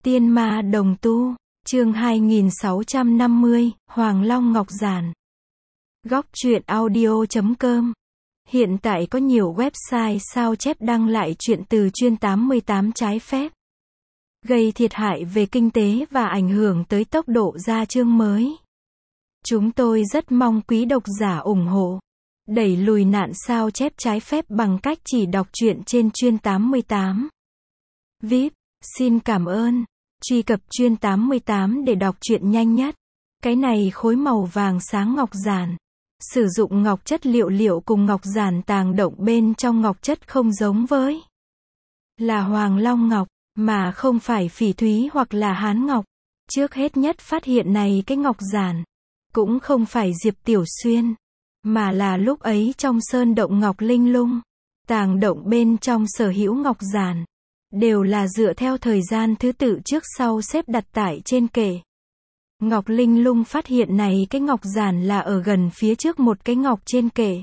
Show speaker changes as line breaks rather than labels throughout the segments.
Tiên ma đồng tu, chương 2650, Hoàng Long Ngọc Giản. Góc truyện audio.com. Hiện tại có nhiều website sao chép đăng lại truyện từ chuyên 88 trái phép, gây thiệt hại về kinh tế và ảnh hưởng tới tốc độ ra chương mới. Chúng tôi rất mong quý độc giả ủng hộ, đẩy lùi nạn sao chép trái phép bằng cách chỉ đọc truyện trên chuyên 88. VIP, xin cảm ơn. Truy cập chuyên 88 để đọc truyện nhanh nhất. Cái này khối màu vàng sáng ngọc giản. Sử dụng ngọc chất liệu cùng ngọc giản tàng động bên trong ngọc chất không giống với là Hoàng Long Ngọc, mà không phải phỉ thúy hoặc là hán ngọc. Trước hết nhất phát hiện này cái ngọc giản, cũng không phải Diệp Tiểu Xuyên, mà là lúc ấy trong sơn động Ngọc Linh Lung. Tàng động bên trong sở hữu ngọc giản đều là dựa theo thời gian thứ tự trước sau xếp đặt tại trên kệ. Ngọc Linh Lung phát hiện này cái ngọc giản là ở gần phía trước một cái ngọc trên kệ.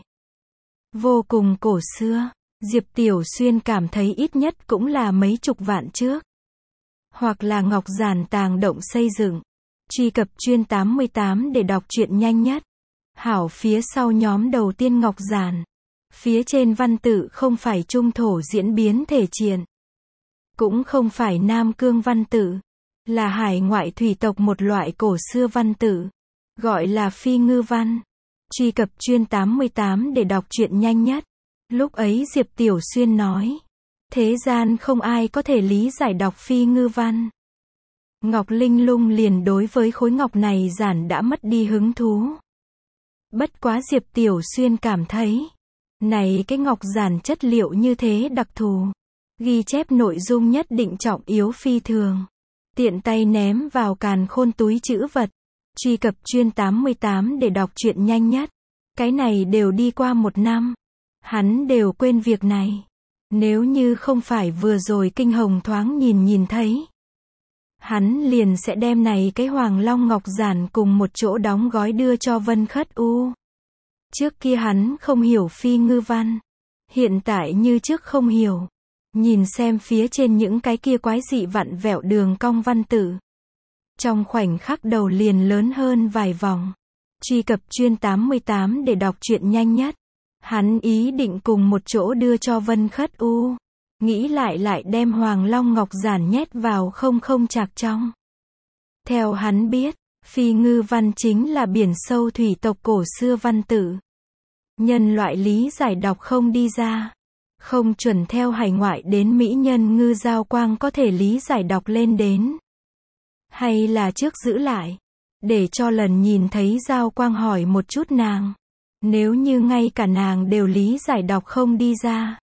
Vô cùng cổ xưa, Diệp Tiểu Xuyên cảm thấy ít nhất cũng là mấy chục vạn trước. Hoặc là ngọc giản tàng động xây dựng. Truy cập chuyên 88 để đọc truyện nhanh nhất. Hảo, phía sau nhóm đầu tiên ngọc giản. Phía trên văn tự không phải trung thổ diễn biến thể triện, cũng không phải Nam Cương văn tự, là hải ngoại thủy tộc một loại cổ xưa văn tự, gọi là phi ngư văn. Truy cập chuyên 88 để đọc truyện nhanh nhất. Lúc ấy Diệp Tiểu Xuyên nói, thế gian không ai có thể lý giải đọc phi ngư văn. Ngọc Linh Lung liền đối với khối ngọc này giản đã mất đi hứng thú. Bất quá Diệp Tiểu Xuyên cảm thấy, này cái ngọc giản chất liệu như thế đặc thù, ghi chép nội dung nhất định trọng yếu phi thường, tiện tay ném vào càn khôn túi trữ vật. Truy cập chuyên 88 để đọc truyện nhanh nhất. Cái này đều đi qua 1 năm, hắn đều quên việc này. Nếu như không phải vừa rồi Kinh Hồng thoáng nhìn thấy, hắn liền sẽ đem này cái Hoàng Long Ngọc Giản cùng một chỗ đóng gói đưa cho Vân Khất U. Trước kia hắn không hiểu phi ngư văn, hiện tại như trước không hiểu. Nhìn xem phía trên những cái kia quái dị vặn vẹo đường cong văn tự, trong khoảnh khắc đầu liền lớn hơn vài vòng. Truy cập chuyên 88 để đọc truyện nhanh nhất. Hắn ý định cùng một chỗ đưa cho Vân Khất U, nghĩ lại đem Hoàng Long Ngọc Giản nhét vào không chạc trong. Theo hắn biết, phi ngư văn chính là biển sâu thủy tộc cổ xưa văn tự. Nhân loại lý giải đọc không đi ra, không chuẩn theo hải ngoại đến mỹ nhân ngư Giao Quang có thể lý giải đọc lên đến. Hay là trước giữ lại, để cho lần nhìn thấy Giao Quang hỏi một chút nàng. Nếu như ngay cả nàng đều lý giải đọc không đi ra.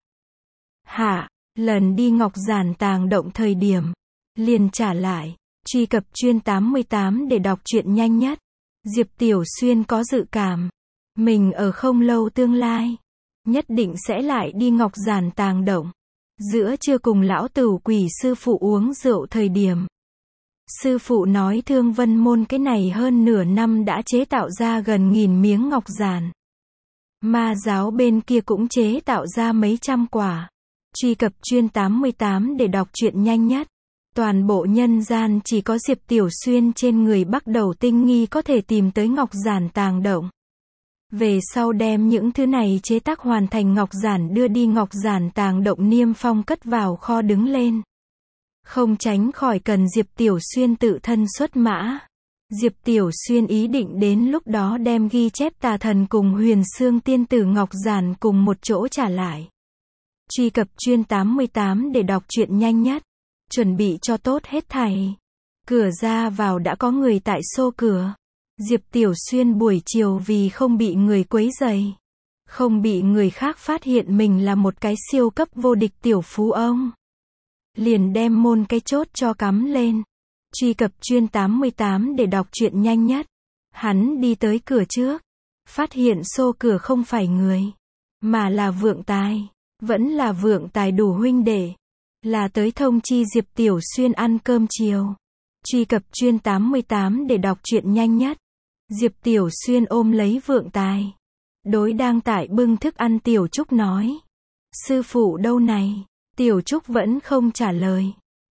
Lần đi ngọc giản tàng động thời điểm, liền trả lại. Truy cập chuyên 88 để đọc truyện nhanh nhất. Diệp Tiểu Xuyên có dự cảm, mình ở không lâu tương lai, nhất định sẽ lại đi ngọc giản tàng động. Giữa trưa cùng lão tửu quỷ sư phụ uống rượu thời điểm, sư phụ nói Thương Vân Môn cái này hơn nửa năm đã chế tạo ra gần 1000 miếng ngọc giản. Ma giáo bên kia cũng chế tạo ra mấy trăm quả. Truy cập chuyên 88 để đọc truyện nhanh nhất. Toàn bộ nhân gian chỉ có Diệp Tiểu Xuyên trên người Bắc Đầu Tinh Nghi có thể tìm tới ngọc giản tàng động. Về sau đem những thứ này chế tác hoàn thành ngọc giản đưa đi ngọc giản tàng động niêm phong cất vào kho đứng lên. Không tránh khỏi cần Diệp Tiểu Xuyên tự thân xuất mã. Diệp Tiểu Xuyên ý định đến lúc đó đem ghi chép tà thần cùng Huyền Xương tiên tử ngọc giản cùng một chỗ trả lại. Truy cập chuyên 88 để đọc truyện nhanh nhất. Chuẩn bị cho tốt hết thảy. Cửa ra vào đã có người tại xô cửa. Diệp Tiểu Xuyên buổi chiều vì không bị người quấy rầy, không bị người khác phát hiện mình là một cái siêu cấp vô địch tiểu phú ông, liền đem môn cái chốt cho cắm lên. Truy cập chuyên 88 để đọc truyện nhanh nhất. Hắn đi tới cửa trước, phát hiện xô cửa không phải người, mà là Vượng Tài. Vẫn là Vượng Tài đủ huynh đệ, là tới thông chi Diệp Tiểu Xuyên ăn cơm chiều. Truy cập chuyên 88 để đọc truyện nhanh nhất. Diệp Tiểu Xuyên ôm lấy Vượng Tài, đối đang tại bưng thức ăn Tiểu Trúc nói, sư phụ đâu này? Tiểu Trúc vẫn không trả lời.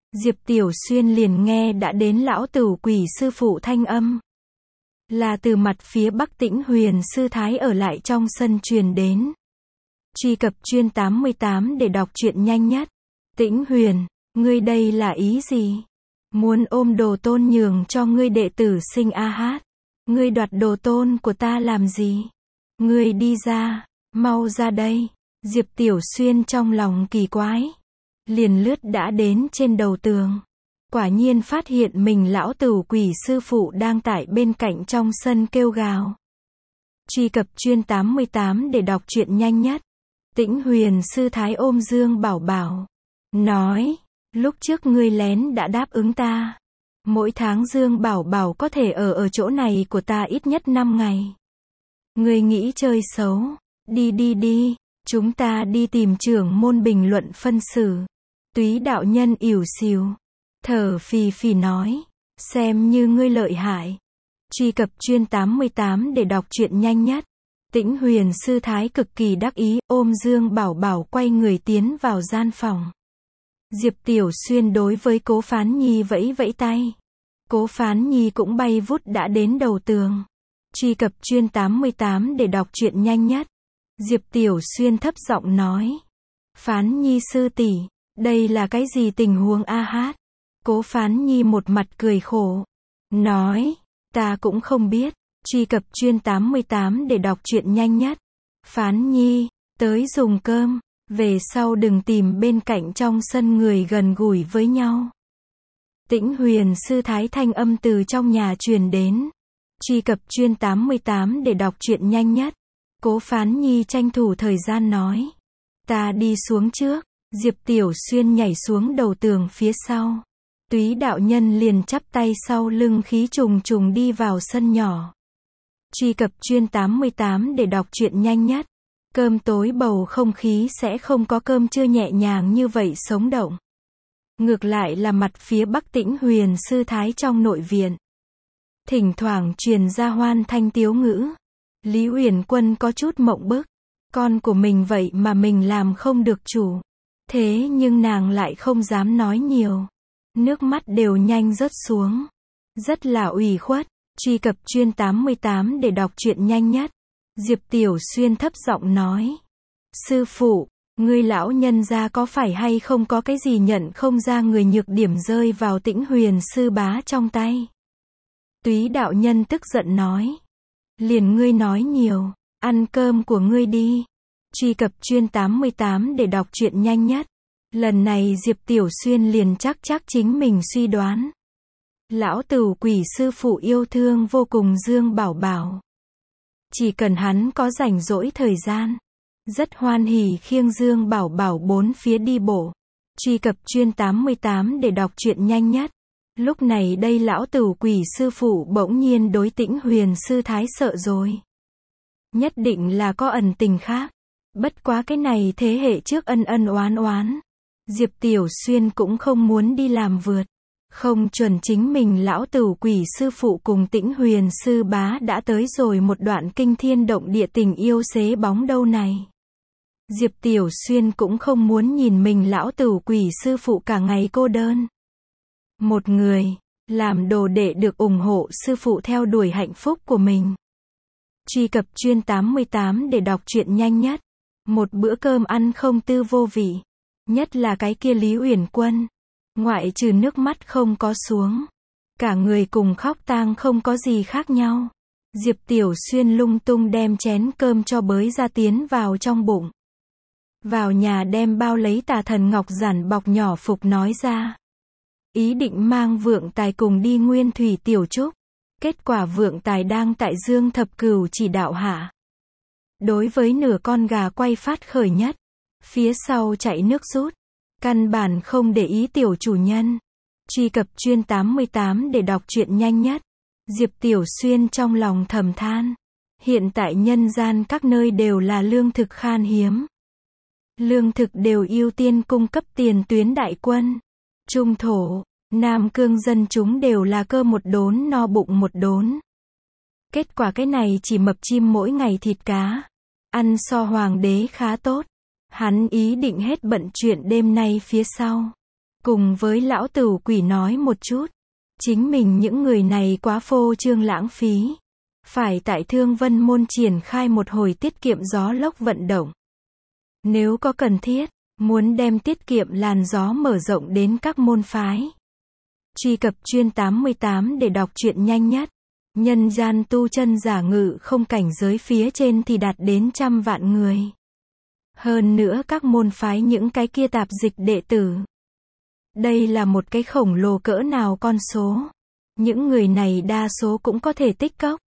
Diệp Tiểu Xuyên liền nghe đã đến lão tử quỷ sư phụ thanh âm. Là từ mặt phía bắc Tĩnh Huyền sư thái ở lại trong sân truyền đến. Truy cập chuyên 88 để đọc truyện nhanh nhất. Tĩnh Huyền, ngươi đây là ý gì? Muốn ôm đồ tôn nhường cho ngươi đệ tử sinh A Hát. Ngươi đoạt đồ tôn của ta làm gì? Ngươi đi ra, mau ra đây. Diệp Tiểu Xuyên trong lòng kỳ quái. Liền lướt đã đến trên đầu tường. Quả nhiên phát hiện mình lão tử quỷ sư phụ đang tại bên cạnh trong sân kêu gào. Truy cập chuyên 88 để đọc truyện nhanh nhất. Tĩnh Huyền sư thái ôm Dương Bảo Bảo. Nói, lúc trước ngươi lén đã đáp ứng ta. Mỗi tháng Dương Bảo Bảo có thể ở chỗ này của ta ít nhất 5 ngày. Ngươi nghĩ chơi xấu. Đi, chúng ta đi tìm trưởng môn bình luận phân xử. Túy đạo nhân ỉu xìu. Thở phì phì nói. Xem như ngươi lợi hại. Truy cập chuyên 88 để đọc truyện nhanh nhất. Tĩnh Huyền sư thái cực kỳ đắc ý, ôm Dương Bảo Bảo quay người tiến vào gian phòng. Diệp Tiểu Xuyên đối với Cố Phán Nhi vẫy vẫy tay. Cố Phán Nhi cũng bay vút đã đến đầu tường. Truy cập chuyên 88 để đọc truyện nhanh nhất. Diệp Tiểu Xuyên thấp giọng nói. Phán Nhi sư tỷ, đây là cái gì tình huống A Hát? Cố Phán Nhi một mặt cười khổ. Nói, ta cũng không biết. Truy cập chuyên 88 để đọc truyện nhanh nhất. Phán Nhi, tới dùng cơm. Về sau đừng tìm bên cạnh trong sân người gần gũi với nhau. Tĩnh Huyền sư thái thanh âm từ trong nhà truyền đến. Truy cập chuyên 88 để đọc truyện nhanh nhất. Cố Phán Nhi tranh thủ thời gian nói. Ta đi xuống trước. Diệp Tiểu Xuyên nhảy xuống đầu tường phía sau. Túy đạo nhân liền chắp tay sau lưng khí trùng trùng đi vào sân nhỏ. Truy cập chuyên 88 để đọc truyện nhanh nhất. Cơm tối bầu không khí sẽ không có cơm trưa nhẹ nhàng như vậy sống động. Ngược lại là mặt phía bắc Tĩnh Huyền sư thái trong nội viện. Thỉnh thoảng truyền ra hoan thanh tiếu ngữ. Lý Uyển Quân có chút mộng bức. Con của mình vậy mà mình làm không được chủ. Thế nhưng nàng lại không dám nói nhiều. Nước mắt đều nhanh rớt xuống. Rất là ủy khuất. Truy cập chuyên 88 để đọc truyện nhanh nhất. Diệp Tiểu Xuyên thấp giọng nói. Sư phụ, ngươi lão nhân gia có phải hay không có cái gì nhận không ra người nhược điểm rơi vào Tĩnh Huyền sư bá trong tay? Túy đạo nhân tức giận nói. Liền ngươi nói nhiều, ăn cơm của ngươi đi. Truy cập chuyên 88 để đọc truyện nhanh nhất. Lần này Diệp Tiểu Xuyên liền chắc chính mình suy đoán. Lão tử quỷ sư phụ yêu thương vô cùng Dương Bảo Bảo. Chỉ cần hắn có rảnh rỗi thời gian. Rất hoan hỉ khiêng Dương Bảo Bảo bốn phía đi bộ. Truy cập chuyên 88 để đọc truyện nhanh nhất. Lúc này đây lão tử quỷ sư phụ bỗng nhiên đối Tĩnh Huyền sư thái sợ rồi. Nhất định là có ẩn tình khác. Bất quá cái này thế hệ trước ân oán. Diệp Tiểu Xuyên cũng không muốn đi làm vượt. Không chuẩn chính mình lão tử quỷ sư phụ cùng Tĩnh Huyền sư bá đã tới rồi một đoạn kinh thiên động địa tình yêu xế bóng đâu này. Diệp Tiểu Xuyên cũng không muốn nhìn mình lão tử quỷ sư phụ cả ngày cô đơn. Một người, làm đồ đệ được ủng hộ sư phụ theo đuổi hạnh phúc của mình. Truy cập chuyên 88 để đọc truyện nhanh nhất. Một bữa cơm ăn không tư vô vị. Nhất là cái kia Lý Uyển Quân. Ngoại trừ nước mắt không có xuống. Cả người cùng khóc tang không có gì khác nhau. Diệp Tiểu Xuyên lung tung đem chén cơm cho bới ra tiến vào trong bụng. Vào nhà đem bao lấy Tà Thần ngọc giản bọc nhỏ phục nói ra. Ý định mang Vượng Tài cùng đi Nguyên Thủy Tiểu Trúc. Kết quả Vượng Tài đang tại Dương Thập Cửu chỉ đạo hạ. Đối với nửa con gà quay phát khởi nhất. Phía sau chạy nước rút. Căn bản không để ý tiểu chủ nhân. Truy cập chuyên 88 để đọc truyện nhanh nhất. Diệp Tiểu Xuyên trong lòng thầm than. Hiện tại nhân gian các nơi đều là lương thực khan hiếm. Lương thực đều ưu tiên cung cấp tiền tuyến đại quân. Trung thổ, Nam Cương dân chúng đều là cơ một đốn no bụng một đốn. Kết quả cái này chỉ mập chim mỗi ngày thịt cá. Ăn so hoàng đế khá tốt. Hắn ý định hết bận chuyện đêm nay phía sau. Cùng với lão tửu quỷ nói một chút. Chính mình những người này quá phô trương lãng phí. Phải tại Thương Vân Môn triển khai một hồi tiết kiệm gió lốc vận động. Nếu có cần thiết, muốn đem tiết kiệm làn gió mở rộng đến các môn phái. Truy cập chuyên 88 để đọc truyện nhanh nhất. Nhân gian tu chân giả ngự không cảnh giới phía trên thì đạt đến 100 vạn người. Hơn nữa các môn phái những cái kia tạp dịch đệ tử. Đây là một cái khổng lồ cỡ nào con số. Những người này đa số cũng có thể tích cốc.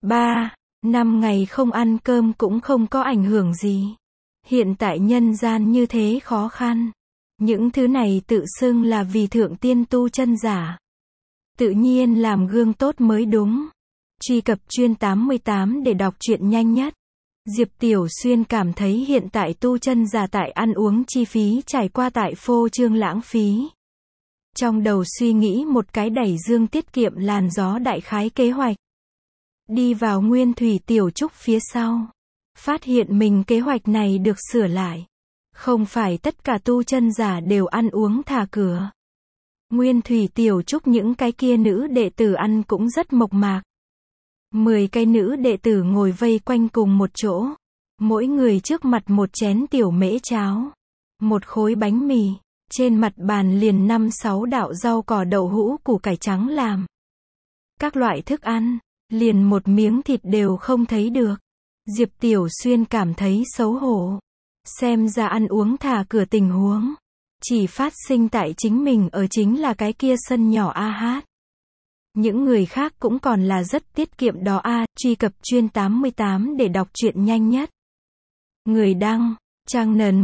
3-5 ngày không ăn cơm cũng không có ảnh hưởng gì. Hiện tại nhân gian như thế khó khăn. Những thứ này tự xưng là vì thượng tiên tu chân giả. Tự nhiên làm gương tốt mới đúng. Truy cập chuyên 88 để đọc truyện nhanh nhất. Diệp Tiểu Xuyên cảm thấy hiện tại tu chân giả tại ăn uống chi phí trải qua tại phô trương lãng phí. Trong đầu suy nghĩ một cái đẩy dương tiết kiệm làn gió đại khái kế hoạch. Đi vào Nguyên Thủy Tiểu Trúc phía sau. Phát hiện mình kế hoạch này được sửa lại. Không phải tất cả tu chân giả đều ăn uống thả cửa. Nguyên Thủy Tiểu Trúc những cái kia nữ đệ tử ăn cũng rất mộc mạc. 10 cái nữ đệ tử ngồi vây quanh cùng một chỗ. Mỗi người trước mặt một chén tiểu mễ cháo. Một khối bánh mì. Trên mặt bàn liền 5-6 đạo rau cỏ đậu hũ củ cải trắng làm. Các loại thức ăn. Liền một miếng thịt đều không thấy được. Diệp Tiểu Xuyên cảm thấy xấu hổ. Xem ra ăn uống thả cửa tình huống. Chỉ phát sinh tại chính mình ở chính là cái kia sân nhỏ a hát. Những người khác cũng còn là rất tiết kiệm đó a. Truy cập chuyên 88 để đọc truyện nhanh nhất. Người đăng, Trang Nần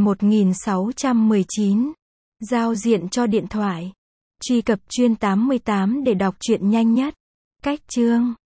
1619. Giao diện cho điện thoại. Truy cập chuyên 88 để đọc truyện nhanh nhất. Cách chương.